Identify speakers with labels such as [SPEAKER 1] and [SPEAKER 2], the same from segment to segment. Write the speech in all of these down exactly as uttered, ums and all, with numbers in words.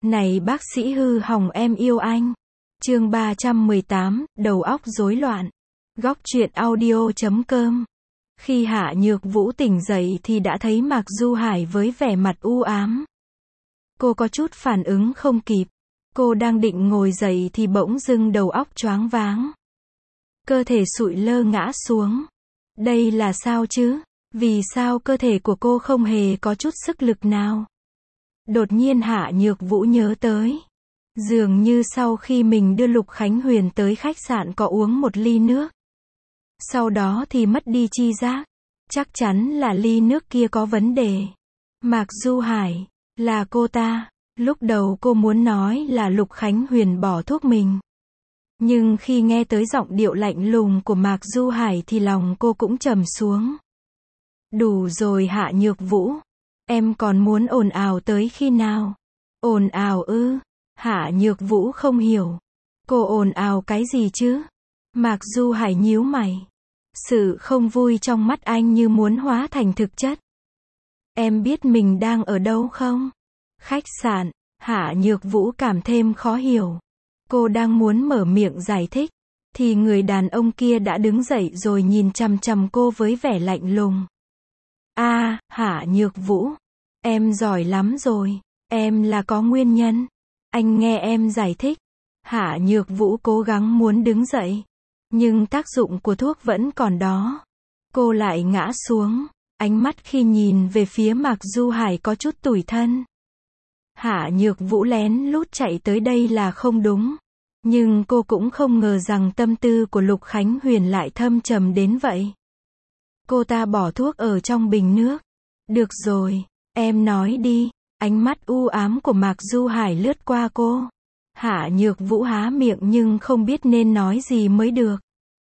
[SPEAKER 1] Này bác sĩ hư hỏng em yêu anh. Chương ba trăm mười tám, đầu óc rối loạn. Góc truyện audio chấm com. Khi Hạ Nhược Vũ tỉnh dậy thì đã thấy Mạc Du Hải với vẻ mặt u ám. Cô có chút phản ứng không kịp. Cô đang định ngồi dậy thì bỗng dưng đầu óc choáng váng. Cơ thể sụi lơ ngã xuống. Đây là sao chứ? Vì sao cơ thể của cô không hề có chút sức lực nào? Đột nhiên Hạ Nhược Vũ nhớ tới. Dường như sau khi mình đưa Lục Khánh Huyền tới khách sạn có uống một ly nước. Sau đó thì mất đi chi giác. Chắc chắn là ly nước kia có vấn đề. Mạc Du Hải, là cô ta. Lúc đầu cô muốn nói là Lục Khánh Huyền bỏ thuốc mình. Nhưng khi nghe tới giọng điệu lạnh lùng của Mạc Du Hải thì lòng cô cũng trầm xuống. Đủ rồi Hạ Nhược Vũ. Em còn muốn ồn ào tới khi nào? Ồn ào ư? Hạ Nhược Vũ không hiểu. Cô ồn ào cái gì chứ? Mạc Du Hải nhíu mày. Sự không vui trong mắt anh như muốn hóa thành thực chất. Em biết mình đang ở đâu không? Khách sạn. Hạ Nhược Vũ cảm thêm khó hiểu. Cô đang muốn mở miệng giải thích, thì người đàn ông kia đã đứng dậy rồi nhìn chằm chằm cô với vẻ lạnh lùng. A, à, Hạ Nhược Vũ, em giỏi lắm rồi, em là có nguyên nhân. Anh nghe em giải thích. Hạ Nhược Vũ cố gắng muốn đứng dậy, nhưng tác dụng của thuốc vẫn còn đó. Cô lại ngã xuống, ánh mắt khi nhìn về phía Mạc Du Hải có chút tủi thân. Hạ Nhược Vũ lén lút chạy tới đây là không đúng. Nhưng cô cũng không ngờ rằng tâm tư của Lục Khánh Huyền lại thâm trầm đến vậy. Cô ta bỏ thuốc ở trong bình nước. Được rồi, em nói đi. Ánh mắt u ám của Mạc Du Hải lướt qua cô. Hạ Nhược Vũ há miệng nhưng không biết nên nói gì mới được.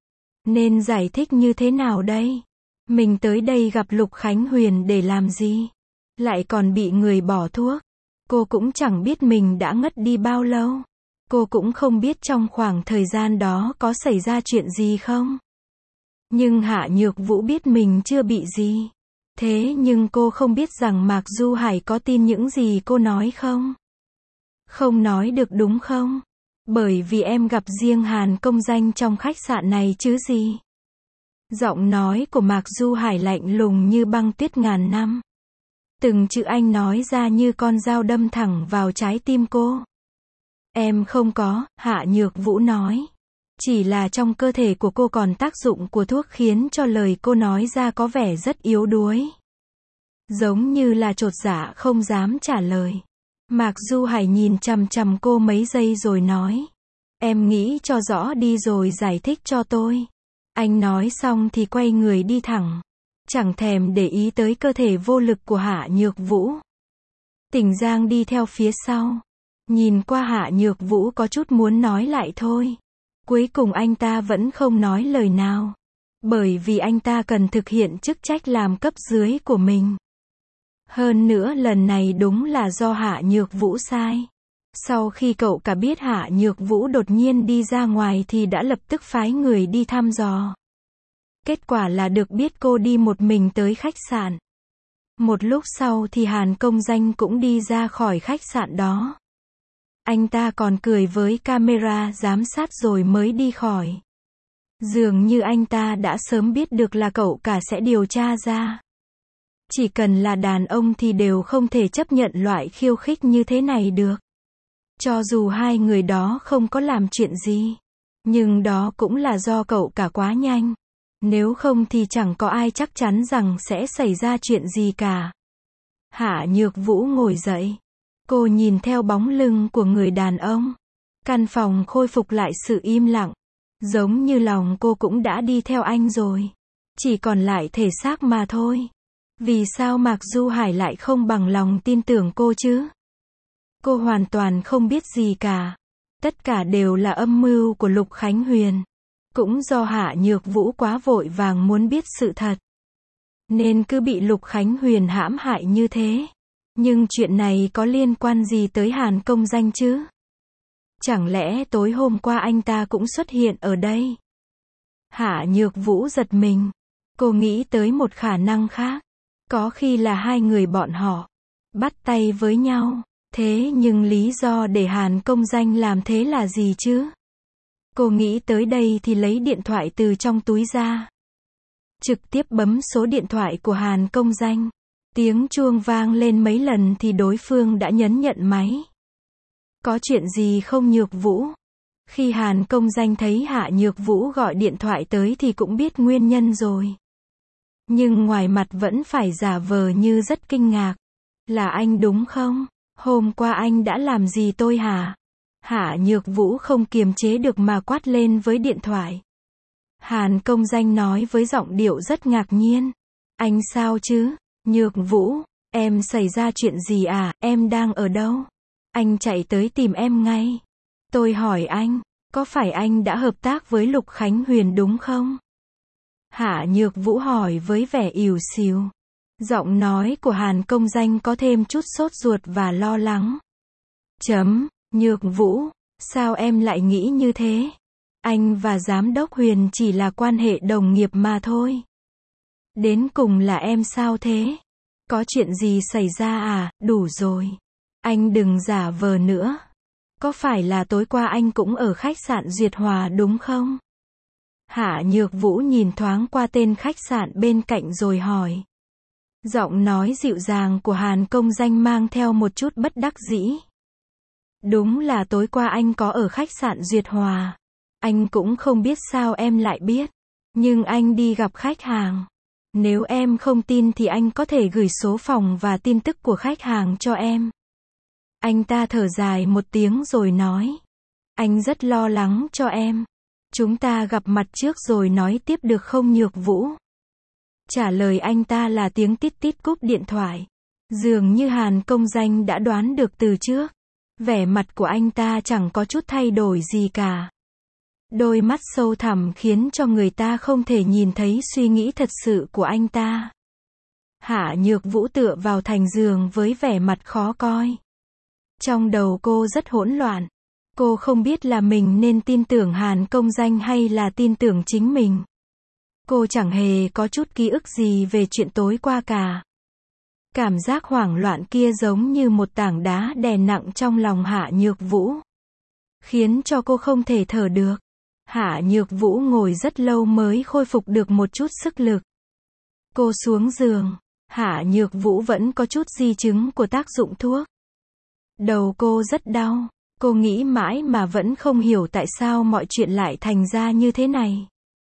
[SPEAKER 1] Nên giải thích như thế nào đây? Mình tới đây gặp Lục Khánh Huyền để làm gì? Lại còn bị người bỏ thuốc. Cô cũng chẳng biết mình đã ngất đi bao lâu. Cô cũng không biết trong khoảng thời gian đó có xảy ra chuyện gì không. Nhưng Hạ Nhược Vũ biết mình chưa bị gì. Thế nhưng cô không biết rằng Mạc Du Hải có tin những gì cô nói không? Không nói được đúng không? Bởi vì em gặp riêng Hàn công danh trong khách sạn này chứ gì. Giọng nói của Mạc Du Hải lạnh lùng như băng tuyết ngàn năm. Từng chữ anh nói ra như con dao đâm thẳng vào trái tim cô. Em không có, Hạ Nhược Vũ nói. Chỉ là trong cơ thể của cô còn tác dụng của thuốc khiến cho lời cô nói ra có vẻ rất yếu đuối. Giống như là chột dạ không dám trả lời. Mạc Du Hải nhìn chằm chằm cô mấy giây rồi nói. Em nghĩ cho rõ đi rồi giải thích cho tôi. Anh nói xong thì quay người đi thẳng. Chẳng thèm để ý tới cơ thể vô lực của Hạ Nhược Vũ. Tỉnh Giang đi theo phía sau. Nhìn qua Hạ Nhược Vũ có chút muốn nói lại thôi. Cuối cùng anh ta vẫn không nói lời nào. Bởi vì anh ta cần thực hiện chức trách làm cấp dưới của mình. Hơn nữa lần này đúng là do Hạ Nhược Vũ sai. Sau khi cậu cả biết Hạ Nhược Vũ đột nhiên đi ra ngoài thì đã lập tức phái người đi thăm dò. Kết quả là được biết cô đi một mình tới khách sạn. Một lúc sau thì Hàn công danh cũng đi ra khỏi khách sạn đó. Anh ta còn cười với camera giám sát rồi mới đi khỏi. Dường như anh ta đã sớm biết được là cậu cả sẽ điều tra ra. Chỉ cần là đàn ông thì đều không thể chấp nhận loại khiêu khích như thế này được. Cho dù hai người đó không có làm chuyện gì. Nhưng đó cũng là do cậu cả quá nhanh. Nếu không thì chẳng có ai chắc chắn rằng sẽ xảy ra chuyện gì cả. Hạ Nhược Vũ ngồi dậy. Cô nhìn theo bóng lưng của người đàn ông. Căn phòng khôi phục lại sự im lặng. Giống như lòng cô cũng đã đi theo anh rồi. Chỉ còn lại thể xác mà thôi. Vì sao Mạc Du Hải lại không bằng lòng tin tưởng cô chứ? Cô hoàn toàn không biết gì cả. Tất cả đều là âm mưu của Lục Khánh Huyền. Cũng do Hạ Nhược Vũ quá vội vàng muốn biết sự thật. Nên cứ bị Lục Khánh Huyền hãm hại như thế. Nhưng chuyện này có liên quan gì tới Hàn công danh chứ? Chẳng lẽ tối hôm qua anh ta cũng xuất hiện ở đây? Hạ Nhược Vũ giật mình. Cô nghĩ tới một khả năng khác. Có khi là hai người bọn họ bắt tay với nhau. Thế nhưng lý do để Hàn Công Danh làm thế là gì chứ? Cô nghĩ tới đây thì lấy điện thoại từ trong túi ra. Trực tiếp bấm số điện thoại của Hàn Công Danh. Tiếng chuông vang lên mấy lần thì đối phương đã nhấn nhận máy. Có chuyện gì không Nhược Vũ? Khi Hàn Công Danh thấy Hạ Nhược Vũ gọi điện thoại tới thì cũng biết nguyên nhân rồi. Nhưng ngoài mặt vẫn phải giả vờ như rất kinh ngạc. Là anh đúng không? Hôm qua anh đã làm gì tôi hả? Hạ Nhược Vũ không kiềm chế được mà quát lên với điện thoại. Hàn Công Danh nói với giọng điệu rất ngạc nhiên. Anh sao chứ? Nhược Vũ, em xảy ra chuyện gì à? Em đang ở đâu? Anh chạy tới tìm em ngay. Tôi hỏi anh, có phải anh đã hợp tác với Lục Khánh Huyền đúng không? Hạ Nhược Vũ hỏi với vẻ ỉu xìu. Giọng nói của Hàn Công Danh có thêm chút sốt ruột và lo lắng. Chấm, Nhược Vũ, sao em lại nghĩ như thế? Anh và Giám đốc Huyền chỉ là quan hệ đồng nghiệp mà thôi. Đến cùng là em sao thế? Có chuyện gì xảy ra à? Đủ rồi. Anh đừng giả vờ nữa. Có phải là tối qua anh cũng ở khách sạn Duyệt Hòa đúng không? Hạ Nhược Vũ nhìn thoáng qua tên khách sạn bên cạnh rồi hỏi. Giọng nói dịu dàng của Hàn Công Danh mang theo một chút bất đắc dĩ. Đúng là tối qua anh có ở khách sạn Duyệt Hòa. Anh cũng không biết sao em lại biết. Nhưng anh đi gặp khách hàng. Nếu em không tin thì anh có thể gửi số phòng và tin tức của khách hàng cho em. Anh ta thở dài một tiếng rồi nói. Anh rất lo lắng cho em. Chúng ta gặp mặt trước rồi nói tiếp được không Nhược Vũ? Trả lời anh ta là tiếng tít tít cúp điện thoại. Dường như Hàn Công Danh đã đoán được từ trước. Vẻ mặt của anh ta chẳng có chút thay đổi gì cả. Đôi mắt sâu thẳm khiến cho người ta không thể nhìn thấy suy nghĩ thật sự của anh ta. Hạ Nhược Vũ tựa vào thành giường với vẻ mặt khó coi. Trong đầu cô rất hỗn loạn. Cô không biết là mình nên tin tưởng Hàn Công Danh hay là tin tưởng chính mình. Cô chẳng hề có chút ký ức gì về chuyện tối qua cả. Cảm giác hoảng loạn kia giống như một tảng đá đè nặng trong lòng Hạ Nhược Vũ. Khiến cho cô không thể thở được. Hạ Nhược Vũ ngồi rất lâu mới khôi phục được một chút sức lực. Cô xuống giường. Hạ Nhược Vũ vẫn có chút di chứng của tác dụng thuốc. Đầu cô rất đau. Cô nghĩ mãi mà vẫn không hiểu tại sao mọi chuyện lại thành ra như thế này.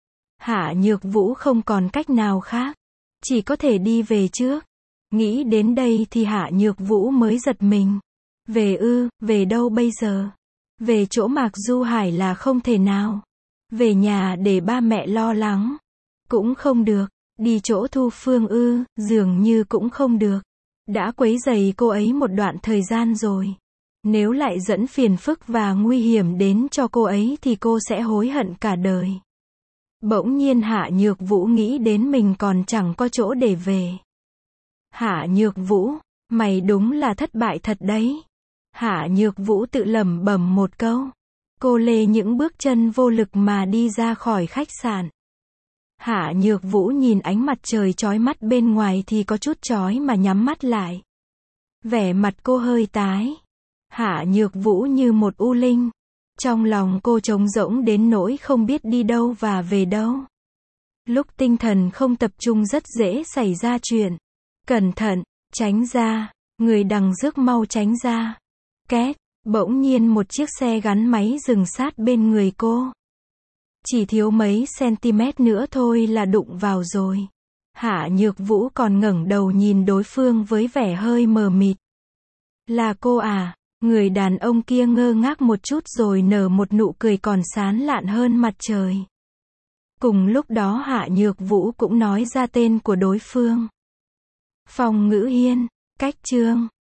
[SPEAKER 1] Hạ Nhược Vũ không còn cách nào khác. Chỉ có thể đi về trước. Nghĩ đến đây thì Hạ Nhược Vũ mới giật mình. Về ư, về đâu bây giờ? Về chỗ Mạc Du Hải là không thể nào. Về nhà để ba mẹ lo lắng. Cũng không được. Đi chỗ Thu Phương ư, dường như cũng không được. Đã quấy rầy cô ấy một đoạn thời gian rồi. Nếu lại dẫn phiền phức và nguy hiểm đến cho cô ấy thì cô sẽ hối hận cả đời. Bỗng nhiên Hạ Nhược Vũ nghĩ đến mình còn chẳng có chỗ để về. Hạ Nhược Vũ, mày đúng là thất bại thật đấy. Hạ Nhược Vũ tự lẩm bẩm một câu. Cô lê những bước chân vô lực mà đi ra khỏi khách sạn. Hạ Nhược Vũ nhìn ánh mặt trời chói mắt bên ngoài thì có chút chói mà nhắm mắt lại. Vẻ mặt cô hơi tái. Hạ Nhược Vũ như một u linh. Trong lòng cô trống rỗng đến nỗi không biết đi đâu và về đâu. Lúc tinh thần không tập trung rất dễ xảy ra chuyện. Cẩn thận, tránh ra, người đằng rước mau tránh ra. Két, bỗng nhiên một chiếc xe gắn máy dừng sát bên người cô. Chỉ thiếu mấy centimet nữa thôi là đụng vào rồi. Hạ Nhược Vũ còn ngẩng đầu nhìn đối phương với vẻ hơi mờ mịt. Là cô à? Người đàn ông kia ngơ ngác một chút rồi nở một nụ cười còn sán lạn hơn mặt trời. Cùng lúc đó Hạ Nhược Vũ cũng nói ra tên của đối phương. Phong Ngữ Hiên, cách chương